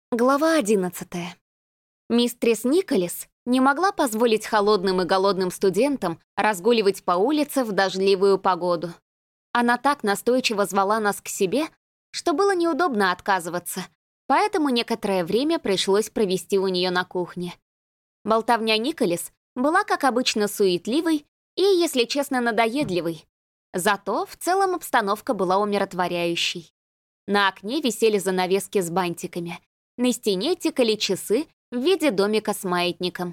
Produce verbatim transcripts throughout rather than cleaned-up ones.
Глава одиннадцатая. Мистрис Николес не могла позволить холодным и голодным студентам разгуливать по улице в дождливую погоду. Она так настойчиво звала нас к себе, что было неудобно отказываться, поэтому некоторое время пришлось провести у нее на кухне. Болтовня Николес была, как обычно, суетливой и, если честно, надоедливой. Зато в целом обстановка была умиротворяющей. На окне висели занавески с бантиками. На стене тикали часы в виде домика с маятником.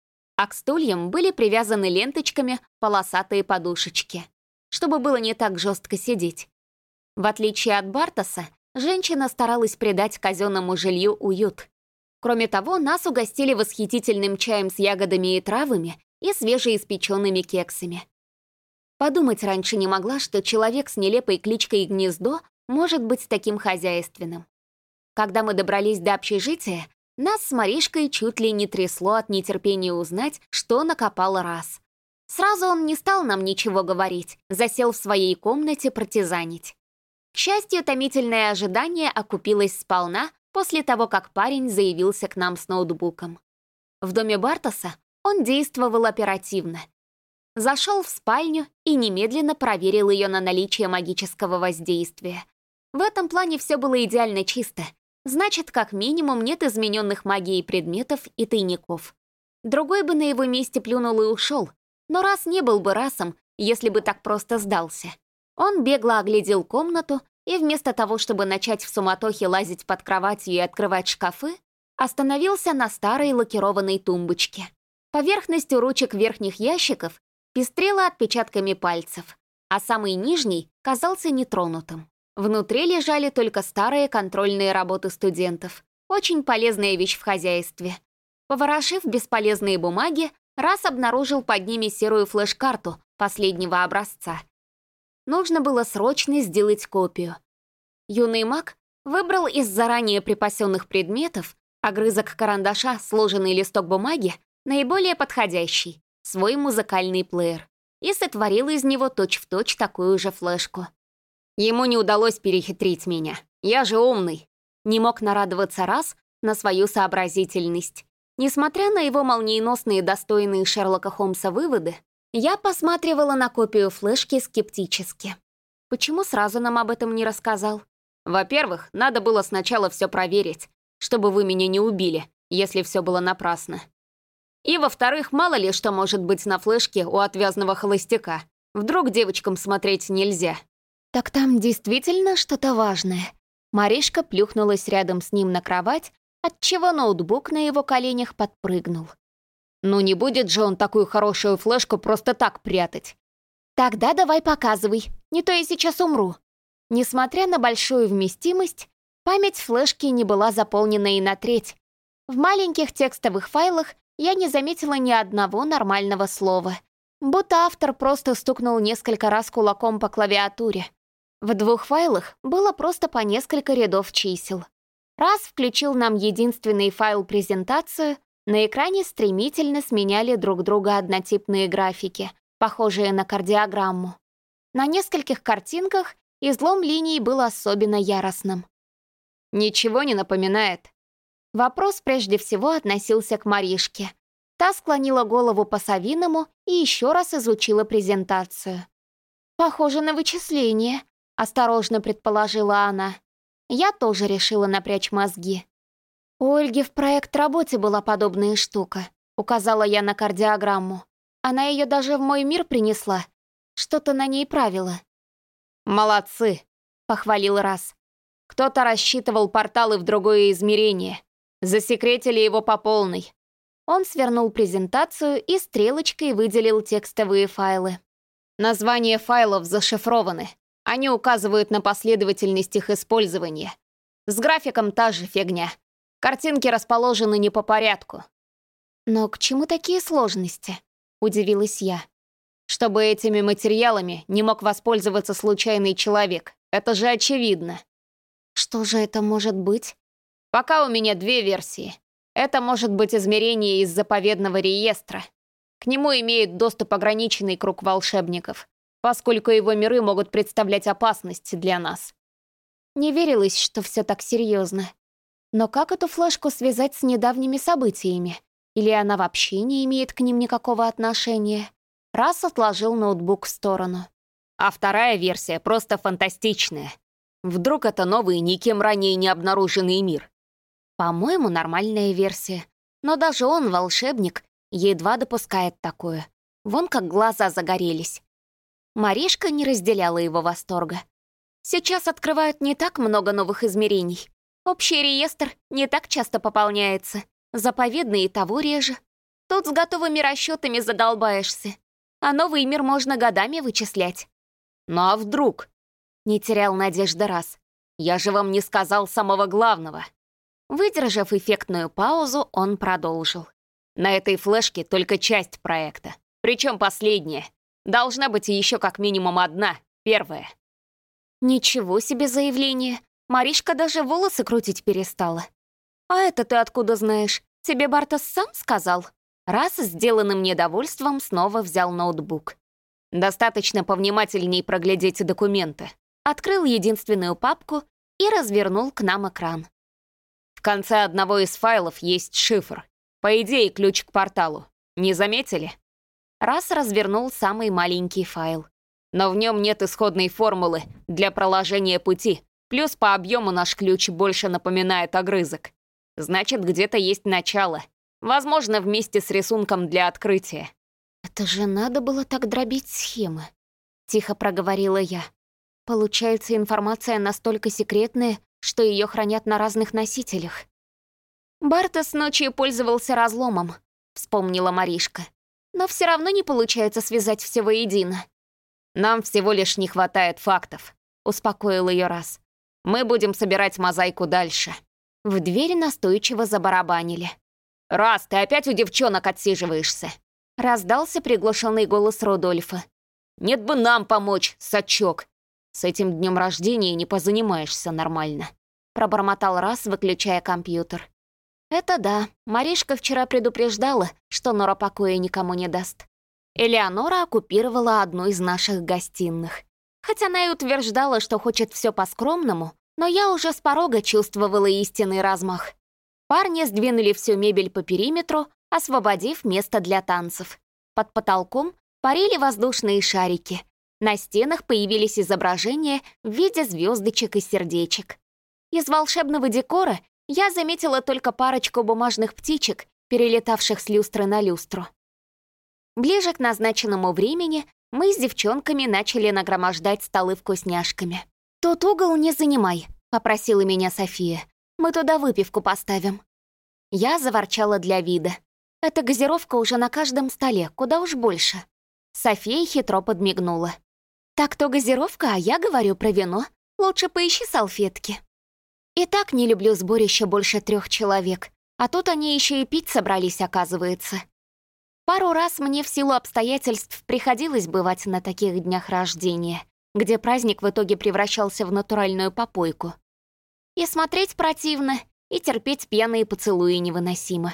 А к стульям были привязаны ленточками полосатые подушечки, чтобы было не так жестко сидеть. В отличие от Бартоса, женщина старалась придать казенному жилью уют. Кроме того, нас угостили восхитительным чаем с ягодами и травами и свежеиспеченными кексами. Подумать раньше не могла, что человек с нелепой кличкой Гнездо может быть таким хозяйственным. Когда мы добрались до общежития, нас с Маришкой чуть ли не трясло от нетерпения узнать, что накопал Раз. Сразу он не стал нам ничего говорить, засел в своей комнате партизанить. К счастью, томительное ожидание окупилось сполна после того, как парень заявился к нам с ноутбуком. В доме Бартоса он действовал оперативно. Зашел в спальню и немедленно проверил ее на наличие магического воздействия. В этом плане все было идеально чисто. Значит, как минимум нет измененных магией предметов и тайников. Другой бы на его месте плюнул и ушел, но Раз не был бы Расом, если бы так просто сдался. Он бегло оглядел комнату и вместо того, чтобы начать в суматохе лазить под кроватью и открывать шкафы, остановился на старой лакированной тумбочке. Поверхность у ручек верхних ящиков пестрела отпечатками пальцев, а самый нижний казался нетронутым. Внутри лежали только старые контрольные работы студентов. Очень полезная вещь в хозяйстве. Поворошив бесполезные бумаги, Раз обнаружил под ними серую флеш-карту последнего образца. Нужно было срочно сделать копию. Юный маг выбрал из заранее припасенных предметов огрызок карандаша, сложенный листок бумаги, наиболее подходящий, свой музыкальный плеер, и сотворил из него точь-в-точь такую же флешку. Ему не удалось перехитрить меня. Я же умный. Не мог нарадоваться Раз на свою сообразительность. Несмотря на его молниеносные, достойные Шерлока Холмса выводы, я посматривала на копию флешки скептически. Почему сразу нам об этом не рассказал? Во-первых, надо было сначала все проверить, чтобы вы меня не убили, если все было напрасно. И во-вторых, мало ли что может быть на флешке у отвязного холостяка. Вдруг девочкам смотреть нельзя. «Так там действительно что-то важное?» Маришка плюхнулась рядом с ним на кровать, отчего ноутбук на его коленях подпрыгнул. «Ну не будет же он такую хорошую флешку просто так прятать!» «Тогда давай показывай, не то я сейчас умру». Несмотря на большую вместимость, память флешки не была заполнена и на треть. В маленьких текстовых файлах я не заметила ни одного нормального слова, будто автор просто стукнул несколько раз кулаком по клавиатуре. В двух файлах было просто по несколько рядов чисел. Раз включил нам единственный файл-презентацию, на экране стремительно сменяли друг друга однотипные графики, похожие на кардиограмму. На нескольких картинках излом линий был особенно яростным. «Ничего не напоминает?» Вопрос прежде всего относился к Маришке. Та склонила голову по-совиному и еще раз изучила презентацию. «Похоже на вычисление», — осторожно предположила она. Я тоже решила напрячь мозги. «У Ольги в проект-работе была подобная штука», — указала я на кардиограмму. Она ее даже в мой мир принесла. Что-то на ней правило. «Молодцы», — похвалил Раз. «Кто-то рассчитывал порталы в другое измерение. Засекретили его по полной». Он свернул презентацию и стрелочкой выделил текстовые файлы. Названия файлов зашифрованы. Они указывают на последовательность их использования. С графиком та же фигня. Картинки расположены не по порядку. «Но к чему такие сложности?» — удивилась я. «Чтобы этими материалами не мог воспользоваться случайный человек. Это же очевидно». «Что же это может быть?» «Пока у меня две версии. Это может быть измерение из заповедного реестра. К нему имеет доступ ограниченный круг волшебников, поскольку его миры могут представлять опасность для нас». Не верилось, что все так серьезно. Но как эту флешку связать с недавними событиями? Или она вообще не имеет к ним никакого отношения? Расс отложил ноутбук в сторону. А вторая версия просто фантастичная. Вдруг это новый, никем ранее не обнаруженный мир? По-моему, нормальная версия. Но даже он, волшебник, едва допускает такое. Вон как глаза загорелись. Маришка не разделяла его восторга. Сейчас открывают не так много новых измерений. Общий реестр не так часто пополняется. Заповедный и того реже. Тут с готовыми расчетами задолбаешься. А новый мир можно годами вычислять. Ну а вдруг? Не терял надежды Расс. Я же вам не сказал самого главного. Выдержав эффектную паузу, он продолжил. На этой флешке только часть проекта. Причем последняя. Должна быть еще как минимум одна, первая. Ничего себе заявление. Маришка даже волосы крутить перестала. А это ты откуда знаешь? Тебе Бартос сам сказал? Расс, сделанным недовольством, снова взял ноутбук. Достаточно повнимательней проглядеть документы. Открыл единственную папку и развернул к нам экран. В конце одного из файлов есть шифр. По идее, ключ к порталу. Не заметили? Расс развернул самый маленький файл. Но в нем нет исходной формулы для проложения пути, плюс по объему наш ключ больше напоминает огрызок. Значит, где-то есть начало. Возможно, вместе с рисунком для открытия. «Это же надо было так дробить схемы», — тихо проговорила я. «Получается, информация настолько секретная, что ее хранят на разных носителях». «Бартос ночью пользовался разломом», — вспомнила Маришка. «Но все равно не получается связать все воедино». «Нам всего лишь не хватает фактов», — успокоил ее Расс. «Мы будем собирать мозаику дальше». В дверь настойчиво забарабанили. «Расс, ты опять у девчонок отсиживаешься?» Раздался приглушенный голос Рудольфа. «Нет бы нам помочь, сачок. С этим днем рождения не позанимаешься нормально», — пробормотал Расс, выключая компьютер. «Это да, Маришка вчера предупреждала, что Нора покоя никому не даст. Элеонора оккупировала одну из наших гостиных. Хотя она и утверждала, что хочет все по-скромному, но я уже с порога чувствовала истинный размах. Парни сдвинули всю мебель по периметру, освободив место для танцев. Под потолком парили воздушные шарики. На стенах появились изображения в виде звездочек и сердечек. Из волшебного декора я заметила только парочку бумажных птичек, перелетавших с люстры на люстру. Ближе к назначенному времени мы с девчонками начали нагромождать столы вкусняшками. «Тот угол не занимай», — попросила меня София. «Мы туда выпивку поставим». Я заворчала для вида. «Эта газировка уже на каждом столе, куда уж больше». София хитро подмигнула. «Так то газировка, а я говорю про вино. Лучше поищи салфетки». И так не люблю сборище больше трех человек, а тут они еще и пить собрались, оказывается. Пару раз мне в силу обстоятельств приходилось бывать на таких днях рождения, где праздник в итоге превращался в натуральную попойку. И смотреть противно, и терпеть пьяные поцелуи невыносимо.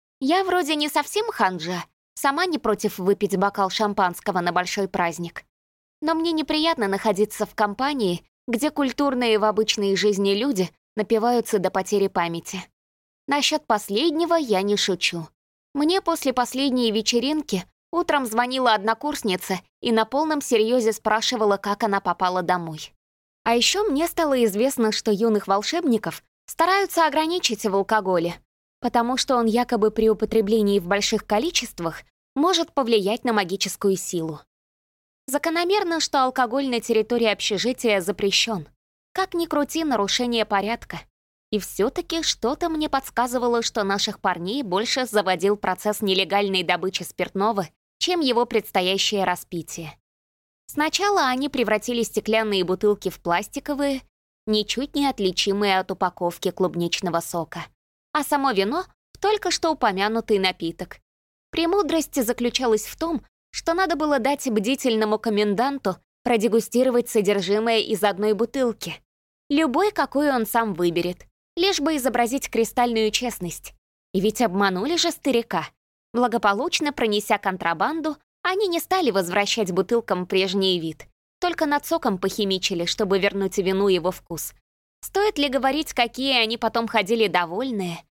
Я вроде не совсем ханжа, сама не против выпить бокал шампанского на большой праздник. Но мне неприятно находиться в компании, где культурные в обычной жизни люди напиваются до потери памяти. Насчет последнего я не шучу. Мне после последней вечеринки утром звонила однокурсница и на полном серьезе спрашивала, как она попала домой. А еще мне стало известно, что юных волшебников стараются ограничить в алкоголе, потому что он якобы при употреблении в больших количествах может повлиять на магическую силу. Закономерно, что алкоголь на территории общежития запрещен. Как ни крути, нарушение порядка. И все-таки что-то мне подсказывало, что наших парней больше заводил процесс нелегальной добычи спиртного, чем его предстоящее распитие. Сначала они превратили стеклянные бутылки в пластиковые, ничуть не отличимые от упаковки клубничного сока, а само вино — в только что упомянутый напиток. Премудрость заключалась в том, что надо было дать бдительному коменданту продегустировать содержимое из одной бутылки, любой, какой он сам выберет, лишь бы изобразить кристальную честность. И ведь обманули же старика. Благополучно пронеся контрабанду, они не стали возвращать бутылкам прежний вид, только над соком похимичили, чтобы вернуть вину его вкус. Стоит ли говорить, какие они потом ходили довольные?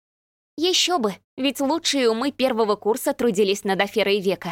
Еще бы, ведь лучшие умы первого курса трудились над аферой века.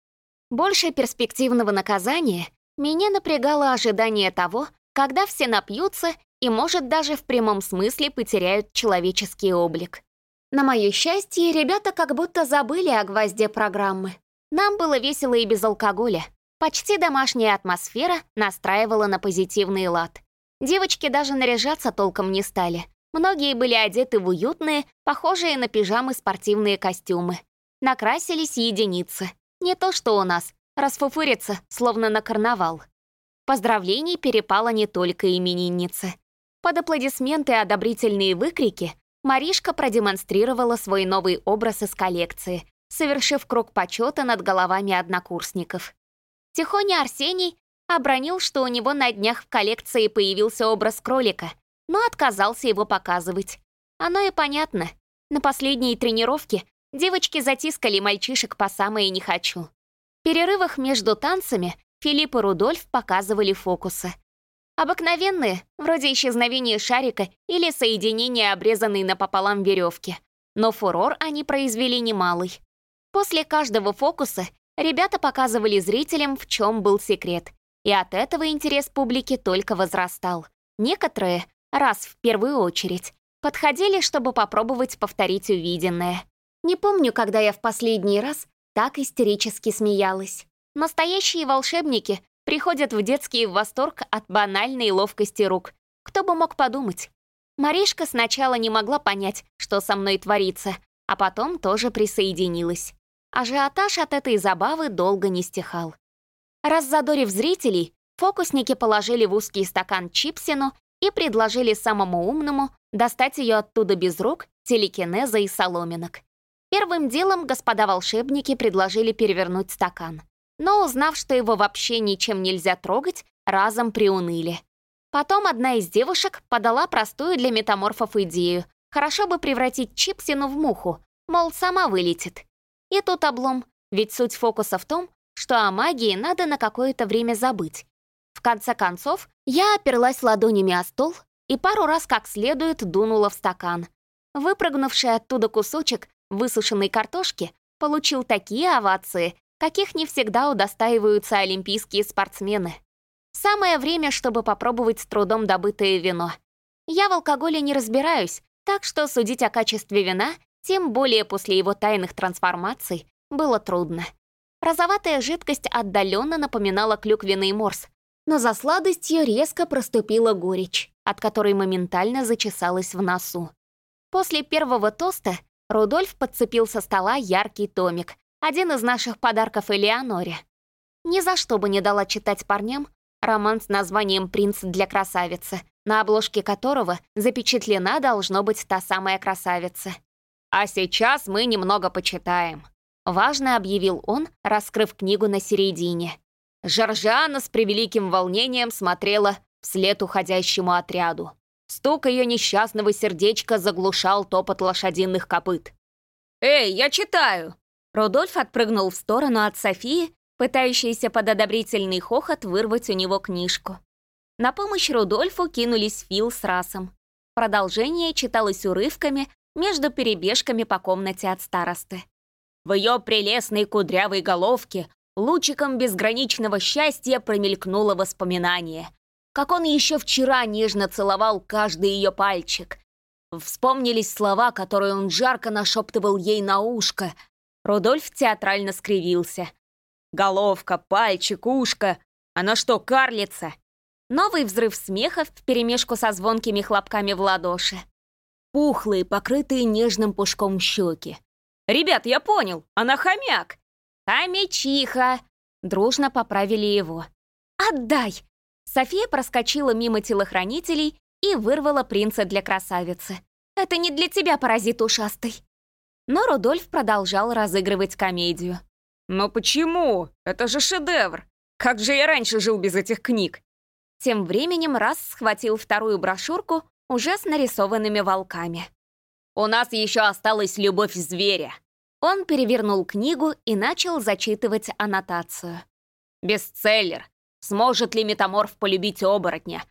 Больше перспективного наказания меня напрягало ожидание того, когда все напьются и, может, даже в прямом смысле потеряют человеческий облик. На мое счастье, ребята как будто забыли о гвозде программы. Нам было весело и без алкоголя. Почти домашняя атмосфера настраивала на позитивный лад. Девочки даже наряжаться толком не стали. Многие были одеты в уютные, похожие на пижамы спортивные костюмы. Накрасились единицы. Не то что у нас, расфуфыриться, словно на карнавал. Поздравлений перепало не только имениннице. Под аплодисменты и одобрительные выкрики Маришка продемонстрировала свой новый образ из коллекции, совершив круг почета над головами однокурсников. Тихоня Арсений обронил, что у него на днях в коллекции появился образ кролика, но отказался его показывать. Оно и понятно. На последней тренировке девочки затискали мальчишек по самое «не хочу». В перерывах между танцами Филипп и Рудольф показывали фокусы. Обыкновенные, вроде исчезновения шарика или соединения обрезанной напополам веревки. Но фурор они произвели немалый. После каждого фокуса ребята показывали зрителям, в чем был секрет. И от этого интерес публики только возрастал. Некоторые, раз в первую очередь, подходили, чтобы попробовать повторить увиденное. Не помню, когда я в последний раз так истерически смеялась. Настоящие волшебники приходят в детский восторг от банальной ловкости рук. Кто бы мог подумать? Маришка сначала не могла понять, что со мной творится, а потом тоже присоединилась. Ажиотаж от этой забавы долго не стихал. Раззадорив зрителей, фокусники положили в узкий стакан чипсину и предложили самому умному достать ее оттуда без рук, телекинеза и соломинок. Первым делом господа волшебники предложили перевернуть стакан. Но, узнав, что его вообще ничем нельзя трогать, разом приуныли. Потом одна из девушек подала простую для метаморфов идею. Хорошо бы превратить чипсину в муху, мол, сама вылетит. И тут облом, ведь суть фокуса в том, что о магии надо на какое-то время забыть. В конце концов, я оперлась ладонями о стол и пару раз как следует дунула в стакан. Выпрыгнувший оттуда кусочек высушенной картошки получил такие овации, каких не всегда удостаиваются олимпийские спортсмены. Самое время, чтобы попробовать с трудом добытое вино. Я в алкоголе не разбираюсь, так что судить о качестве вина, тем более после его тайных трансформаций, было трудно. Розоватая жидкость отдаленно напоминала клюквенный морс, но за сладостью резко проступила горечь, от которой моментально зачесалась в носу. После первого тоста Рудольф подцепил со стола яркий томик, один из наших подарков Элеоноре. Ни за что бы не дала читать парням роман с названием «Принц для красавицы», на обложке которого запечатлена должно быть та самая красавица. «А сейчас мы немного почитаем», — важно объявил он, раскрыв книгу на середине. Жоржиана с превеликим волнением смотрела вслед уходящему отряду. Стук ее несчастного сердечка заглушал топот лошадиных копыт. «Эй, я читаю!» Рудольф отпрыгнул в сторону от Софии, пытающейся под одобрительный хохот вырвать у него книжку. На помощь Рудольфу кинулись Фил с Расом. Продолжение читалось урывками между перебежками по комнате от старосты. В ее прелестной кудрявой головке лучиком безграничного счастья промелькнуло воспоминание. Как он еще вчера нежно целовал каждый ее пальчик. Вспомнились слова, которые он жарко нашептывал ей на ушко. Рудольф театрально скривился. Головка, пальчик, ушко. Она что, карлица? Новый взрыв смеха вперемешку со звонкими хлопками в ладоши. Пухлые, покрытые нежным пушком щеки. «Ребят, я понял, она хомяк!» «Хомячиха!» Дружно поправили его. «Отдай!» София проскочила мимо телохранителей и вырвала принца для красавицы. «Это не для тебя, паразит ушастый!» Но Рудольф продолжал разыгрывать комедию. «Но почему? Это же шедевр! Как же я раньше жил без этих книг!» Тем временем Раз схватил вторую брошюрку уже с нарисованными волками. «У нас еще осталась любовь зверя!» Он перевернул книгу и начал зачитывать аннотацию. «Бестселлер. Сможет ли метаморф полюбить оборотня?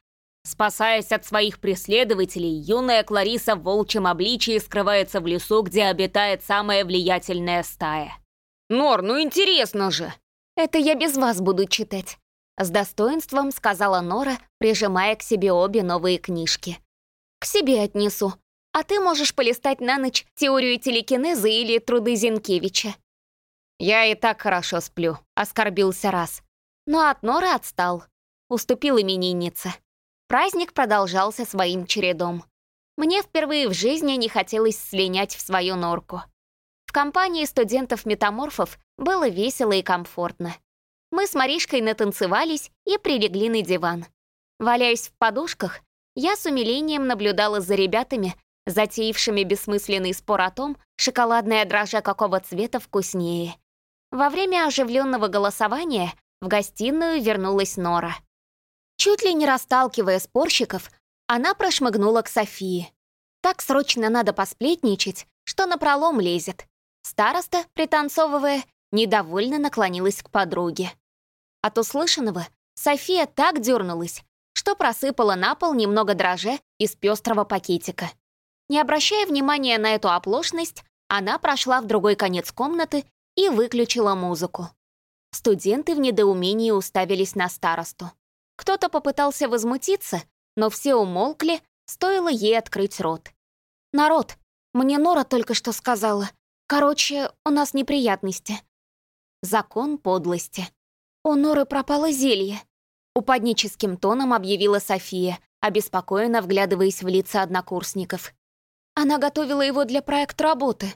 Спасаясь от своих преследователей, юная Клариса в волчьем обличии скрывается в лесу, где обитает самая влиятельная стая. «Нор, ну интересно же!» «Это я без вас буду читать», — с достоинством сказала Нора, прижимая к себе обе новые книжки. «К себе отнесу, а ты можешь полистать на ночь теорию телекинеза или труды Зинкевича». «Я и так хорошо сплю», — оскорбился Раз. Но от Норы отстал. Уступил имениннице. Праздник продолжался своим чередом. Мне впервые в жизни не хотелось слинять в свою норку. В компании студентов-метаморфов было весело и комфортно. Мы с Маришкой натанцевались и прилегли на диван. Валяясь в подушках, я с умилением наблюдала за ребятами, затеявшими бессмысленный спор о том, шоколадная дрожжа какого цвета вкуснее. Во время оживленного голосования в гостиную вернулась Нора. Чуть ли не расталкивая спорщиков, она прошмыгнула к Софии. Так срочно надо посплетничать, что напролом лезет. Староста, пританцовывая, недовольно наклонилась к подруге. От услышанного София так дернулась, что просыпала на пол немного дрожжа из пестрого пакетика. Не обращая внимания на эту оплошность, она прошла в другой конец комнаты и выключила музыку. Студенты в недоумении уставились на старосту. Кто-то попытался возмутиться, но все умолкли, стоило ей открыть рот. «Народ, мне Нора только что сказала. Короче, у нас неприятности». Закон подлости. «У Норы пропало зелье», — упадническим тоном объявила София, обеспокоенно вглядываясь в лица однокурсников. «Она готовила его для проекта работы».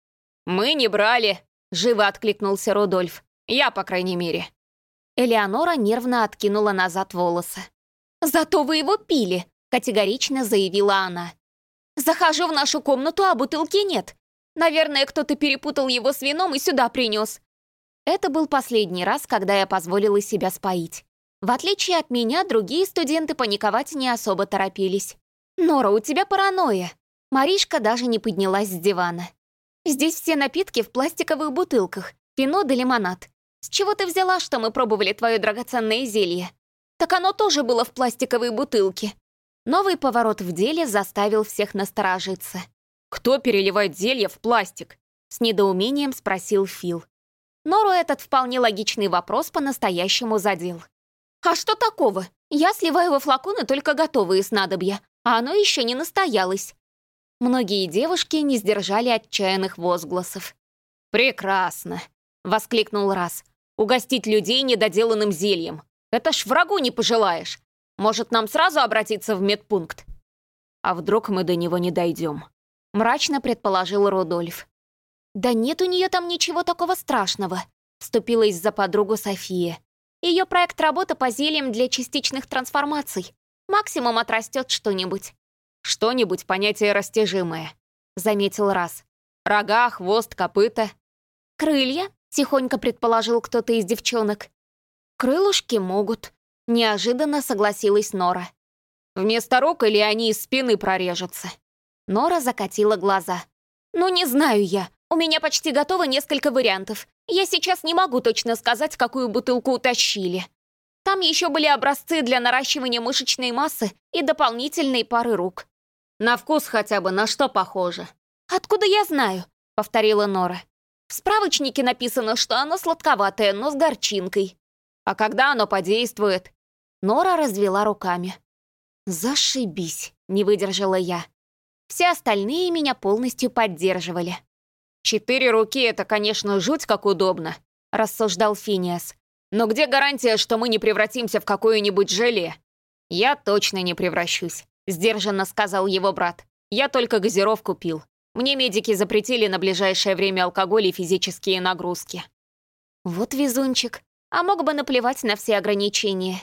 «Мы не брали», — живо откликнулся Рудольф. «Я, по крайней мере». Элеонора нервно откинула назад волосы. «Зато вы его пили», — категорично заявила она. «Захожу в нашу комнату, а бутылки нет. Наверное, кто-то перепутал его с вином и сюда принес». Это был последний раз, когда я позволила себя споить. В отличие от меня, другие студенты паниковать не особо торопились. «Нора, у тебя паранойя». Маришка даже не поднялась с дивана. «Здесь все напитки в пластиковых бутылках, вино да лимонад. С чего ты взяла, что мы пробовали твое драгоценное зелье? Так оно тоже было в пластиковой бутылке». Новый поворот в деле заставил всех насторожиться. «Кто переливает зелье в пластик?» — с недоумением спросил Фил. Нору этот вполне логичный вопрос по-настоящему задел. «А что такого? Я сливаю во флаконы только готовые снадобья, а оно еще не настоялось». Многие девушки не сдержали отчаянных возгласов. «Прекрасно!» — воскликнул Раз. «Угостить людей недоделанным зельем. Это ж врагу не пожелаешь. Может, нам сразу обратиться в медпункт?» «А вдруг мы до него не дойдем?» — мрачно предположил Рудольф. «Да нет у нее там ничего такого страшного», — вступилась за подругу София. «Ее проект работы по зельям для частичных трансформаций. Максимум отрастет что-нибудь». «Что-нибудь — понятие растяжимое», — заметил Раз. «Рога, хвост, копыта». «Крылья?» — тихонько предположил кто-то из девчонок. «Крылышки могут», — неожиданно согласилась Нора. «Вместо рук или они из спины прорежутся?» Нора закатила глаза. «Ну, не знаю я. У меня почти готово несколько вариантов. Я сейчас не могу точно сказать, какую бутылку утащили. Там еще были образцы для наращивания мышечной массы и дополнительные пары рук». «На вкус хотя бы на что похоже?» «Откуда я знаю?» — повторила Нора. «В справочнике написано, что оно сладковатое, но с горчинкой». «А когда оно подействует?» Нора развела руками. «Зашибись», — не выдержала я. Все остальные меня полностью поддерживали. «Четыре руки — это, конечно, жуть как удобно», — рассуждал Финиас. «Но где гарантия, что мы не превратимся в какое-нибудь желе?» «Я точно не превращусь», — сдержанно сказал его брат. «Я только газировку пил. Мне медики запретили на ближайшее время алкоголь и физические нагрузки». Вот везунчик. А мог бы наплевать на все ограничения.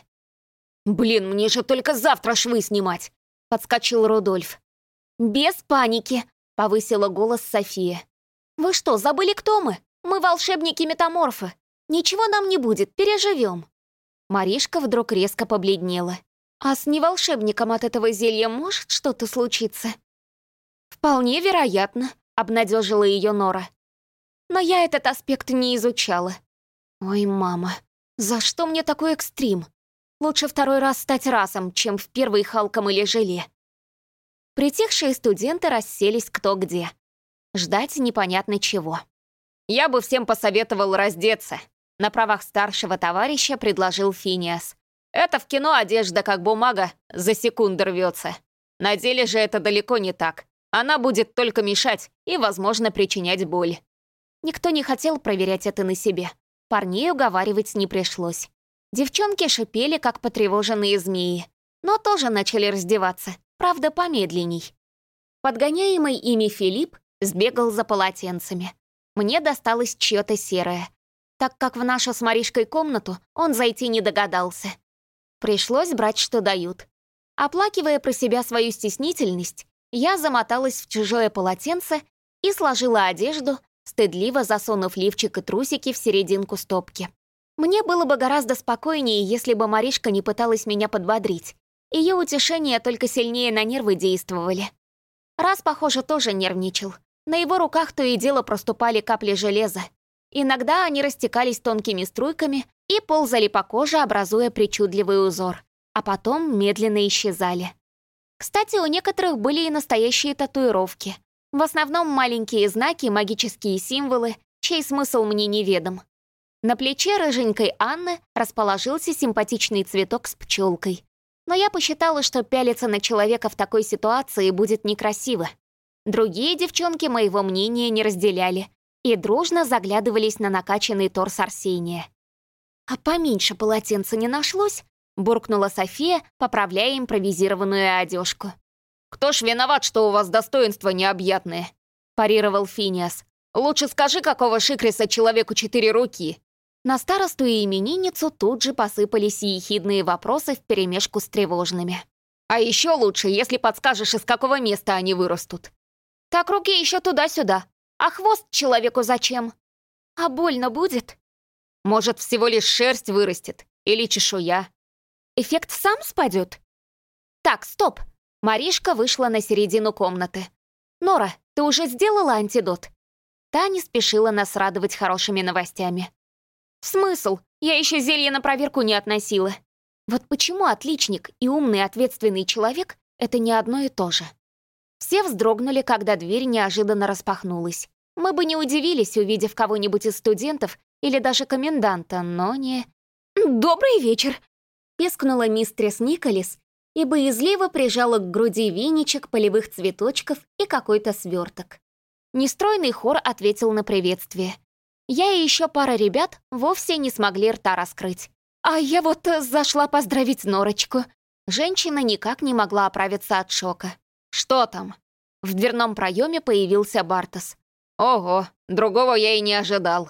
«Блин, мне же только завтра швы снимать!» — подскочил Рудольф. «Без паники!» — повысила голос София. «Вы что, забыли, кто мы? Мы волшебники-метаморфы. Ничего нам не будет, переживем». Маришка вдруг резко побледнела. «А с неволшебником от этого зелья может что-то случиться?» «Вполне вероятно», — обнадежила ее Нора. «Но я этот аспект не изучала». «Ой, мама, за что мне такой экстрим? Лучше второй раз стать расом, чем в первый Халком или Желе. Притихшие студенты расселись кто где. Ждать непонятно чего. «Я бы всем посоветовал раздеться», — на правах старшего товарища предложил Финиас. «Это в кино одежда как бумага за секунду рвется. На деле же это далеко не так. Она будет только мешать и, возможно, причинять боль». Никто не хотел проверять это на себе. Парней уговаривать не пришлось. Девчонки шипели, как потревоженные змеи, но тоже начали раздеваться, правда, помедленней. Подгоняемый ими Филипп сбегал за полотенцами. Мне досталось чьё-то серое, так как в нашу с Маришкой комнату он зайти не догадался. Пришлось брать, что дают. Оплакивая про себя свою стеснительность, я замоталась в чужое полотенце и сложила одежду, стыдливо засунув лифчик и трусики в серединку стопки. Мне было бы гораздо спокойнее, если бы Маришка не пыталась меня подбодрить. Ее утешения только сильнее на нервы действовали. Раз, похоже, тоже нервничал. На его руках то и дело проступали капли железа. Иногда они растекались тонкими струйками и ползали по коже, образуя причудливый узор, а потом медленно исчезали. Кстати, у некоторых были и настоящие татуировки. В основном маленькие знаки, магические символы, чей смысл мне неведом. На плече рыженькой Анны расположился симпатичный цветок с пчелкой. Но я посчитала, что пялиться на человека в такой ситуации будет некрасиво. Другие девчонки моего мнения не разделяли и дружно заглядывались на накачанный торс Арсения. «А поменьше полотенца не нашлось?» — буркнула София, поправляя импровизированную одежку. «Кто ж виноват, что у вас достоинство необъятное?» — парировал Финиас. «Лучше скажи, какого шикриса человеку четыре руки?» На старосту и именинницу тут же посыпались ехидные вопросы вперемешку с тревожными. «А еще лучше, если подскажешь, из какого места они вырастут». «Так руки еще туда-сюда. А хвост человеку зачем? А больно будет?» «Может, всего лишь шерсть вырастет или чешуя». «Эффект сам спадет?» «Так, стоп!» Маришка вышла на середину комнаты. «Нора, ты уже сделала антидот?» Та не спешила нас радовать хорошими новостями. «Смысл? Я еще зелье на проверку не относила». Вот почему отличник и умный ответственный человек — это не одно и то же. Все вздрогнули, когда дверь неожиданно распахнулась. Мы бы не удивились, увидев кого-нибудь из студентов или даже коменданта, но не... «Добрый вечер!» — пискнула мистерс Николес и боязливо прижала к груди веничек полевых цветочков и какой-то сверток. Нестройный хор ответил на приветствие. Я и еще пара ребят вовсе не смогли рта раскрыть. А я вот зашла поздравить Норочку. Женщина никак не могла оправиться от шока. «Что там?» В дверном проеме появился Бартос. «Ого, другого я и не ожидал».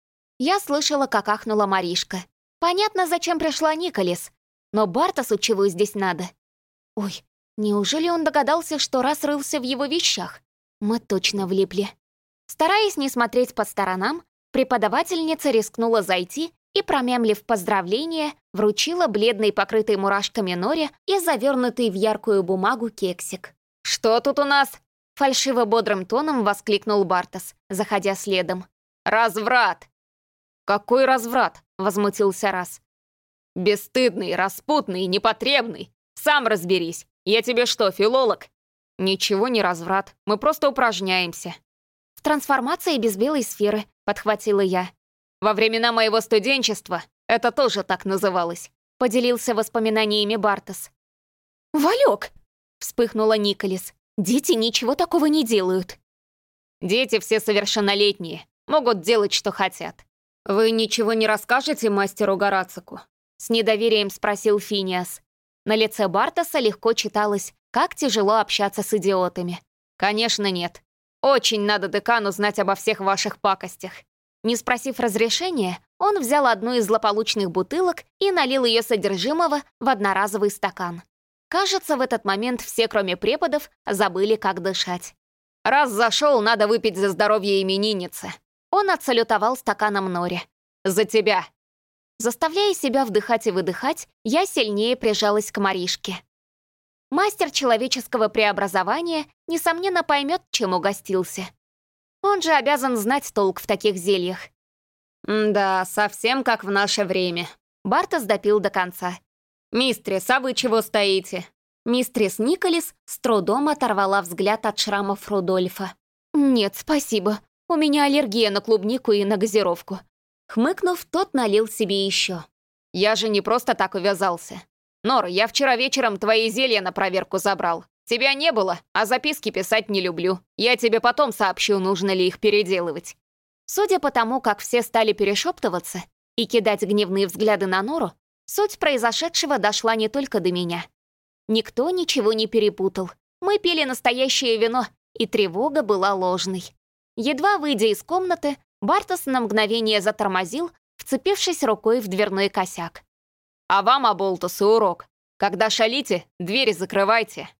Я слышала, как ахнула Маришка. Понятно, зачем пришла Николес. Но Бартосу чего здесь надо? Ой, неужели он догадался, что раз рылся в его вещах? Мы точно влипли. Стараясь не смотреть по сторонам, преподавательница рискнула зайти и, промямлив поздравление, вручила бледной, покрытой мурашками Норе и завернутый в яркую бумагу кексик. «Что тут у нас?» — фальшиво-бодрым тоном воскликнул Бартос, заходя следом. «Разврат!» «Какой разврат?» — возмутился Раз. «Бесстыдный, распутный, непотребный. Сам разберись. Я тебе что, филолог?» «Ничего не разврат. Мы просто упражняемся». «В трансформации без белой сферы», — подхватила я. «Во времена моего студенчества это тоже так называлось», — поделился воспоминаниями Бартос. «Валек!» — вспыхнула Николес. «Дети ничего такого не делают». «Дети все совершеннолетние, могут делать, что хотят». «Вы ничего не расскажете мастеру Горацику?» — с недоверием спросил Финиас. На лице Бартоса легко читалось, как тяжело общаться с идиотами. «Конечно нет. Очень надо декану знать обо всех ваших пакостях». Не спросив разрешения, он взял одну из злополучных бутылок и налил ее содержимого в одноразовый стакан. Кажется, в этот момент все, кроме преподов, забыли, как дышать. «Раз зашел, надо выпить за здоровье именинницы». Он отсалютовал стаканом Норе. «За тебя!» Заставляя себя вдыхать и выдыхать, я сильнее прижалась к Маришке. Мастер человеческого преобразования, несомненно, поймет, чем угостился. Он же обязан знать толк в таких зельях. «Да, совсем как в наше время». Бартос допил до конца. «Мистрис, а вы чего стоите?» Мистрис Николес с трудом оторвала взгляд от шрамов Рудольфа. «Нет, спасибо. У меня аллергия на клубнику и на газировку». Хмыкнув, тот налил себе еще. «Я же не просто так увязался. Нор, я вчера вечером твои зелья на проверку забрал. Тебя не было, а записки писать не люблю. Я тебе потом сообщу, нужно ли их переделывать». Судя по тому, как все стали перешептываться и кидать гневные взгляды на Нору, суть произошедшего дошла не только до меня. Никто ничего не перепутал. Мы пили настоящее вино, и тревога была ложной. Едва выйдя из комнаты, Бартос на мгновение затормозил, вцепившись рукой в дверной косяк. «А вам, оболтусы, урок. Когда шалите, двери закрывайте».